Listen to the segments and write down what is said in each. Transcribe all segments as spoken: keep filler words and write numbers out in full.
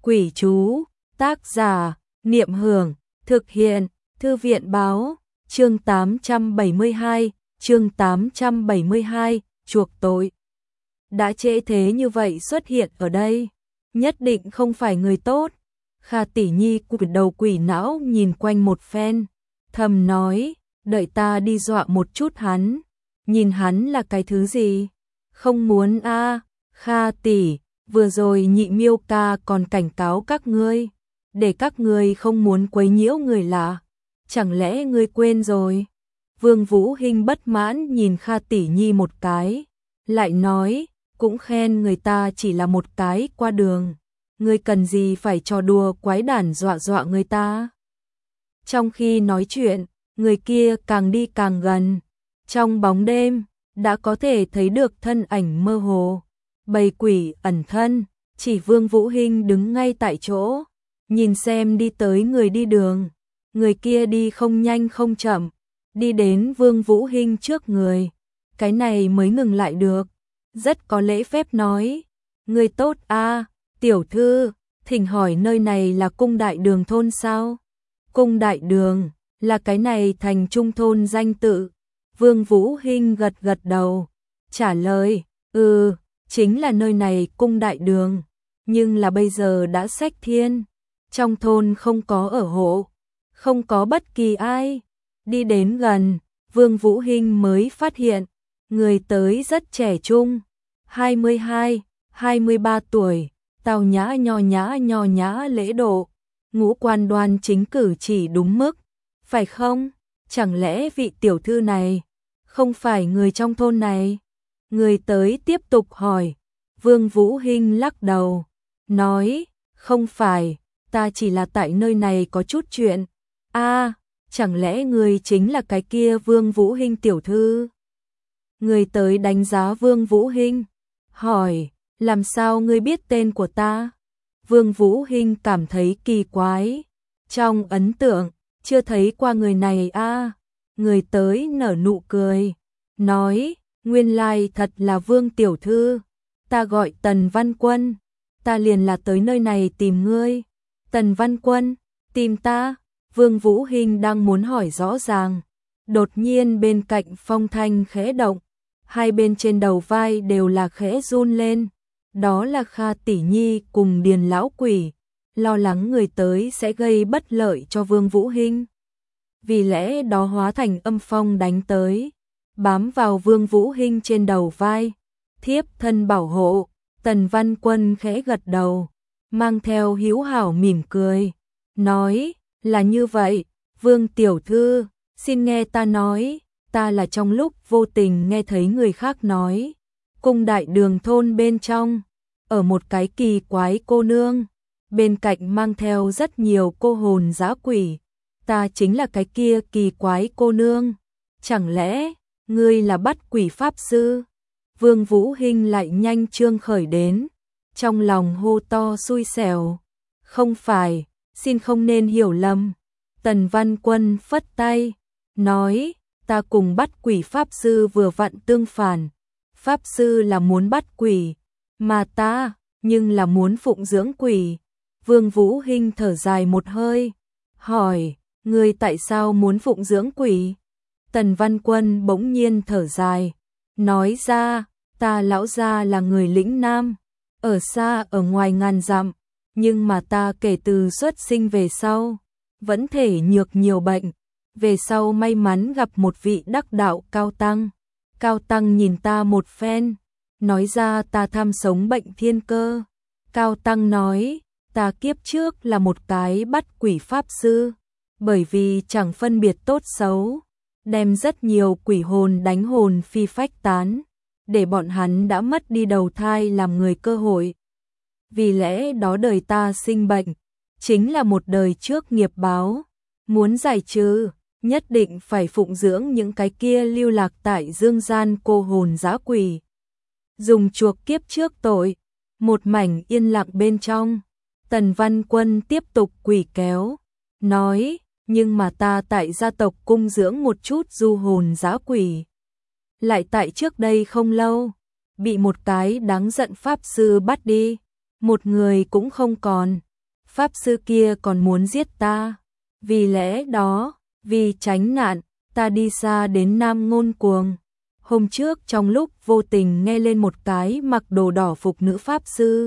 Quỷ chú, tác giả, Niệm Hưởng, thực hiện, Thư viện báo, chương tám trăm bảy mươi hai, chương tám trăm bảy mươi hai, chuộc tội. Đã trễ thế như vậy xuất hiện ở đây, nhất định không phải người tốt. Kha Tỷ Nhi cụp đầu quỷ não nhìn quanh một phen, thầm nói, đợi ta đi dọa một chút hắn, nhìn hắn là cái thứ gì. Không muốn a, à, Kha tỷ, vừa rồi Nhị Miêu ca còn cảnh cáo các ngươi, để các ngươi không muốn quấy nhiễu người lạ, chẳng lẽ ngươi quên rồi? Vương Vũ Hinh bất mãn nhìn Kha Tỷ Nhi một cái, lại nói, cũng khen người ta chỉ là một cái qua đường, ngươi cần gì phải trò đùa quái đản dọa dọa người ta? Trong khi nói chuyện, người kia càng đi càng gần, trong bóng đêm đã có thể thấy được thân ảnh mơ hồ, bầy quỷ ẩn thân, chỉ Vương Vũ Hinh đứng ngay tại chỗ, nhìn xem đi tới người đi đường, người kia đi không nhanh không chậm, đi đến Vương Vũ Hinh trước người, cái này mới ngừng lại được, rất có lễ phép nói, người tốt a, tiểu thư, thỉnh hỏi nơi này là cung đại đường thôn sao? Cung đại đường, là cái này thành trung thôn danh tự. Vương Vũ Hinh gật gật đầu, trả lời, ừ, chính là nơi này cung đại đường, nhưng là bây giờ đã xách thiên, trong thôn không có ở hộ, không có bất kỳ ai. Đi đến gần, Vương Vũ Hinh mới phát hiện, người tới rất trẻ trung, hai mươi hai, hai mươi ba tuổi, tao nhã nho nhã nho nhã lễ độ, ngũ quan đoan chính cử chỉ đúng mức, phải không? Chẳng lẽ vị tiểu thư này không phải người trong thôn này? Người tới tiếp tục hỏi. Vương Vũ Hinh lắc đầu, nói, không phải, ta chỉ là tại nơi này có chút chuyện. A, à, chẳng lẽ người chính là cái kia Vương Vũ Hinh tiểu thư? Người tới đánh giá Vương Vũ Hinh, hỏi, làm sao ngươi biết tên của ta? Vương Vũ Hinh cảm thấy kỳ quái, trong ấn tượng chưa thấy qua người này a. À. Người tới nở nụ cười, nói, nguyên lai thật là Vương tiểu thư, ta gọi Tần Văn Quân, ta liền là tới nơi này tìm ngươi. Tần Văn Quân, tìm ta? Vương Vũ Hinh đang muốn hỏi rõ ràng, đột nhiên bên cạnh phong thanh khẽ động, hai bên trên đầu vai đều là khẽ run lên, đó là Kha Tỷ Nhi cùng Điền lão quỷ, lo lắng người tới sẽ gây bất lợi cho Vương Vũ Hinh. Vì lẽ đó hóa thành âm phong đánh tới, bám vào Vương Vũ Hinh trên đầu vai, thiếp thân bảo hộ. Tần Văn Quân khẽ gật đầu, mang theo hữu hảo mỉm cười, nói, là như vậy, Vương tiểu thư, xin nghe ta nói, ta là trong lúc vô tình nghe thấy người khác nói, cung đại đường thôn bên trong, ở một cái kỳ quái cô nương, bên cạnh mang theo rất nhiều cô hồn dã quỷ. Ta chính là cái kia kỳ quái cô nương, chẳng lẽ ngươi là bắt quỷ pháp sư? Vương Vũ Hinh lại nhanh trương khởi đến, trong lòng hô to xui xẻo, không phải, xin không nên hiểu lầm. Tần Văn Quân phất tay, nói, ta cùng bắt quỷ pháp sư vừa vặn tương phản, pháp sư là muốn bắt quỷ, mà ta, nhưng là muốn phụng dưỡng quỷ. Vương Vũ Hinh thở dài một hơi, hỏi, ngươi tại sao muốn phụng dưỡng quỷ? Tần Văn Quân bỗng nhiên thở dài, nói ra, ta lão gia là người lĩnh Nam, ở xa ở ngoài ngàn dặm, nhưng mà ta kể từ xuất sinh về sau, vẫn thể nhược nhiều bệnh, về sau may mắn gặp một vị đắc đạo cao tăng. Cao tăng nhìn ta một phen, nói ra ta tham sống bệnh thiên cơ. Cao tăng nói, ta kiếp trước là một cái bắt quỷ pháp sư, bởi vì chẳng phân biệt tốt xấu, đem rất nhiều quỷ hồn đánh hồn phi phách tán, để bọn hắn đã mất đi đầu thai làm người cơ hội. Vì lẽ đó đời ta sinh bệnh, chính là một đời trước nghiệp báo, muốn giải trừ, nhất định phải phụng dưỡng những cái kia lưu lạc tại dương gian cô hồn dã quỷ. Dùng chuộc kiếp trước tội, một mảnh yên lặng bên trong, Tần Văn Quân tiếp tục quỷ kéo, nói, nhưng mà ta tại gia tộc cung dưỡng một chút du hồn dã quỷ. Lại tại trước đây không lâu, bị một cái đáng giận pháp sư bắt đi, một người cũng không còn, Pháp sư kia còn muốn giết ta. Vì lẽ đó, vì tránh nạn, ta đi xa đến Nam Ngôn Cuồng. Hôm trước trong lúc vô tình nghe lên một cái mặc đồ đỏ phục nữ pháp sư.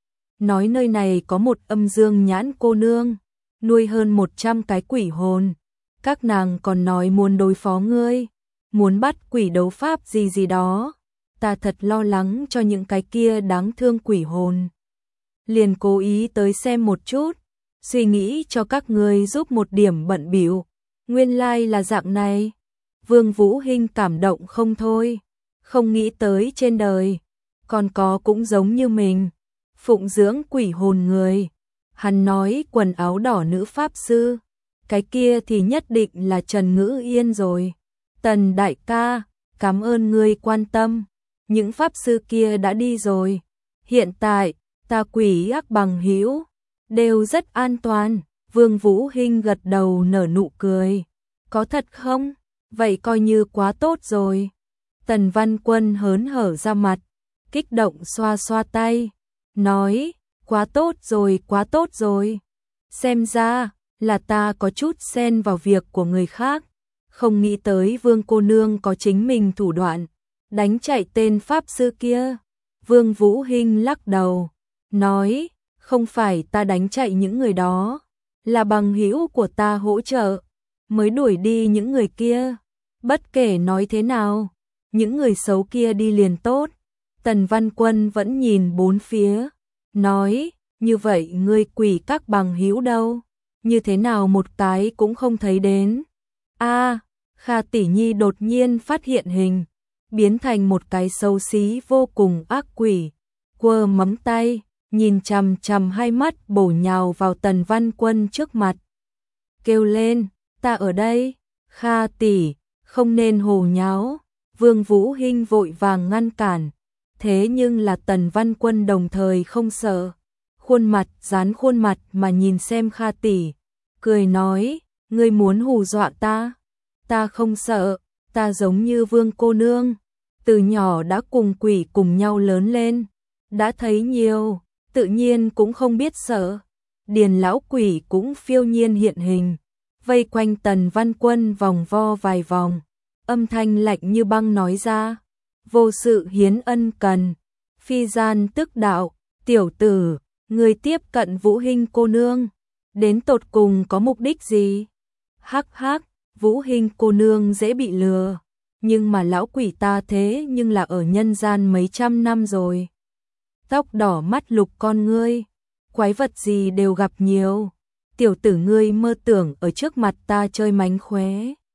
Nói nơi này có một âm dương nhãn cô nương, nuôi hơn một trăm cái quỷ hồn. Các nàng còn nói muốn đối phó ngươi, muốn bắt quỷ đấu pháp gì gì đó. Ta thật lo lắng cho những cái kia đáng thương quỷ hồn. Liền cố ý tới xem một chút, suy nghĩ cho các ngươi giúp một điểm bận bịu. Nguyên lai là dạng này. Vương Vũ Hinh cảm động không thôi, không nghĩ tới trên đời còn có cũng giống như mình, phụng dưỡng quỷ hồn người. Hắn nói quần áo đỏ nữ pháp sư, cái kia thì nhất định là Trần Ngữ Yên rồi. Tần đại ca, cảm ơn ngươi quan tâm, những pháp sư kia đã đi rồi. Hiện tại, ta quỷ ác bằng hữu đều rất an toàn. Vương Vũ Hinh gật đầu nở nụ cười. Có thật không? Vậy coi như quá tốt rồi. Tần Văn Quân hớn hở ra mặt, kích động xoa xoa tay, nói, quá tốt rồi, quá tốt rồi. Xem ra là ta có chút xen vào việc của người khác, không nghĩ tới Vương cô nương có chính mình thủ đoạn, đánh chạy tên pháp sư kia. Vương Vũ Hinh lắc đầu, nói, không phải ta đánh chạy những người đó, là bằng hữu của ta hỗ trợ, mới đuổi đi những người kia. Bất kể nói thế nào, những người xấu kia đi liền tốt. Tần Văn Quân vẫn nhìn bốn phía, nói, như vậy ngươi quỷ các bằng hữu đâu, như thế nào một cái cũng không thấy đến. A, Kha tỷ nhi đột nhiên phát hiện hình, biến thành một cái xấu xí vô cùng ác quỷ, quơ móng tay, nhìn chằm chằm hai mắt bổ nhào vào Tần Văn Quân trước mặt. Kêu lên, ta ở đây, Kha tỷ, không nên hồ nháo. Vương Vũ Hinh vội vàng ngăn cản, thế nhưng là Tần Văn Quân đồng thời không sợ, khuôn mặt dán khuôn mặt mà nhìn xem Kha tỷ, cười nói, ngươi muốn hù dọa ta? Ta không sợ, ta giống như Vương cô nương, từ nhỏ đã cùng quỷ cùng nhau lớn lên, đã thấy nhiều, tự nhiên cũng không biết sợ. Điền lão quỷ cũng phiêu nhiên hiện hình, vây quanh Tần Văn Quân vòng vo vài vòng, âm thanh lạnh như băng nói ra, vô sự hiến ân cần, phi gian tức đạo, tiểu tử, người tiếp cận Vũ Hinh cô nương, đến tột cùng có mục đích gì? Hắc hắc, Vũ Hinh cô nương dễ bị lừa, nhưng mà lão quỷ ta thế nhưng là ở nhân gian mấy trăm năm rồi. Tóc đỏ mắt lục con ngươi, quái vật gì đều gặp nhiều, tiểu tử ngươi mơ tưởng ở trước mặt ta chơi mánh khóe.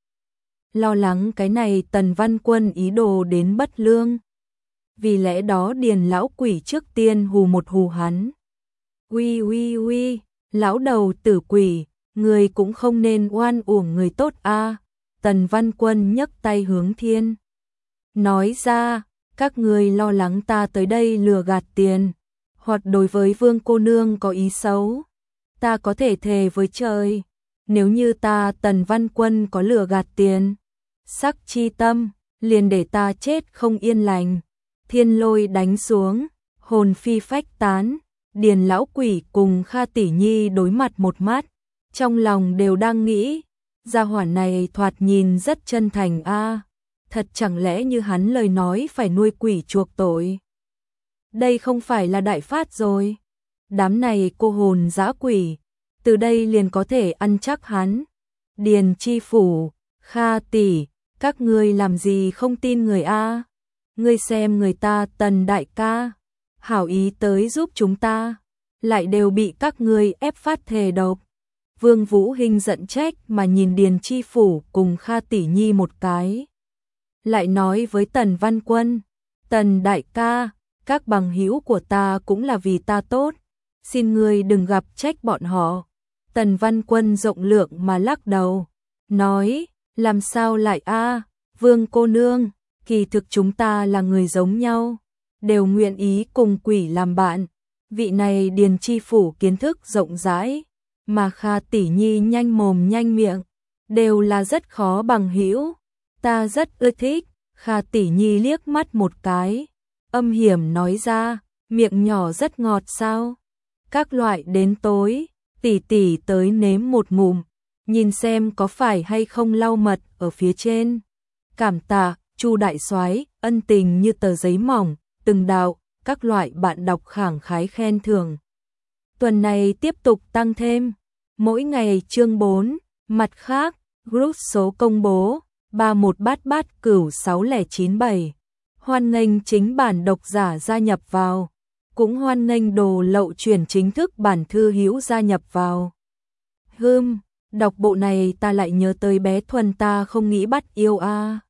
Lo lắng cái này Tần Văn Quân ý đồ đến bất lương. Vì lẽ đó Điền lão quỷ trước tiên hù một hù hắn. Uy uy uy, lão đầu tử quỷ, người cũng không nên oan uổng người tốt a. Tần Văn Quân nhấc tay hướng thiên, nói ra, các người lo lắng ta tới đây lừa gạt tiền, hoặc đối với Vương cô nương có ý xấu. Ta có thể thề với trời, nếu như ta Tần Văn Quân có lừa gạt tiền, sắc chi tâm, liền để ta chết không yên lành. Thiên lôi đánh xuống, hồn phi phách tán. Điền lão quỷ cùng Kha tỷ nhi đối mặt một mắt, trong lòng đều đang nghĩ, gia hỏa này thoạt nhìn rất chân thành a, thật chẳng lẽ như hắn lời nói phải nuôi quỷ chuộc tội. Đây không phải là đại phát rồi. Đám này cô hồn dã quỷ, từ đây liền có thể ăn chắc hắn. Điền chi phủ, Kha tỷ, các ngươi làm gì không tin người a? Ngươi xem người ta Tần đại ca, hảo ý tới giúp chúng ta, lại đều bị các ngươi ép phát thề độc. Vương Vũ Hinh giận trách mà nhìn Điền chi phủ cùng Kha tỷ nhi một cái. Lại nói với Tần Văn Quân, Tần đại ca, các bằng hữu của ta cũng là vì ta tốt, xin ngươi đừng gặp trách bọn họ. Tần Văn Quân rộng lượng mà lắc đầu, nói, làm sao lại a, Vương cô nương, kỳ thực chúng ta là người giống nhau, đều nguyện ý cùng quỷ làm bạn. Vị này Điền chi phủ kiến thức rộng rãi, mà Kha tỷ nhi nhanh mồm nhanh miệng, đều là rất khó bằng hữu. Ta rất ưa thích. Kha tỷ nhi liếc mắt một cái, âm hiểm nói ra, miệng nhỏ rất ngọt sao? Các loại đến tối, Tỷ tỷ tới nếm một ngụm, nhìn xem có phải hay không lau mật ở phía trên. Cảm tạ, Chu đại soái, ân tình như tờ giấy mỏng, từng đạo, các loại bạn đọc khẳng khái khen thưởng. Tuần này tiếp tục tăng thêm, mỗi ngày chương bốn, mặt khác, group số công bố, ba một bát bát cửu sáu không chín bảy. Hoan nghênh chính bản độc giả gia nhập vào, cũng hoan nghênh đồ lậu chuyển chính thức bản thư hữu gia nhập vào. Hừm, đọc bộ này ta lại nhớ tới bé Thuần ta không nghĩ bắt yêu a. À.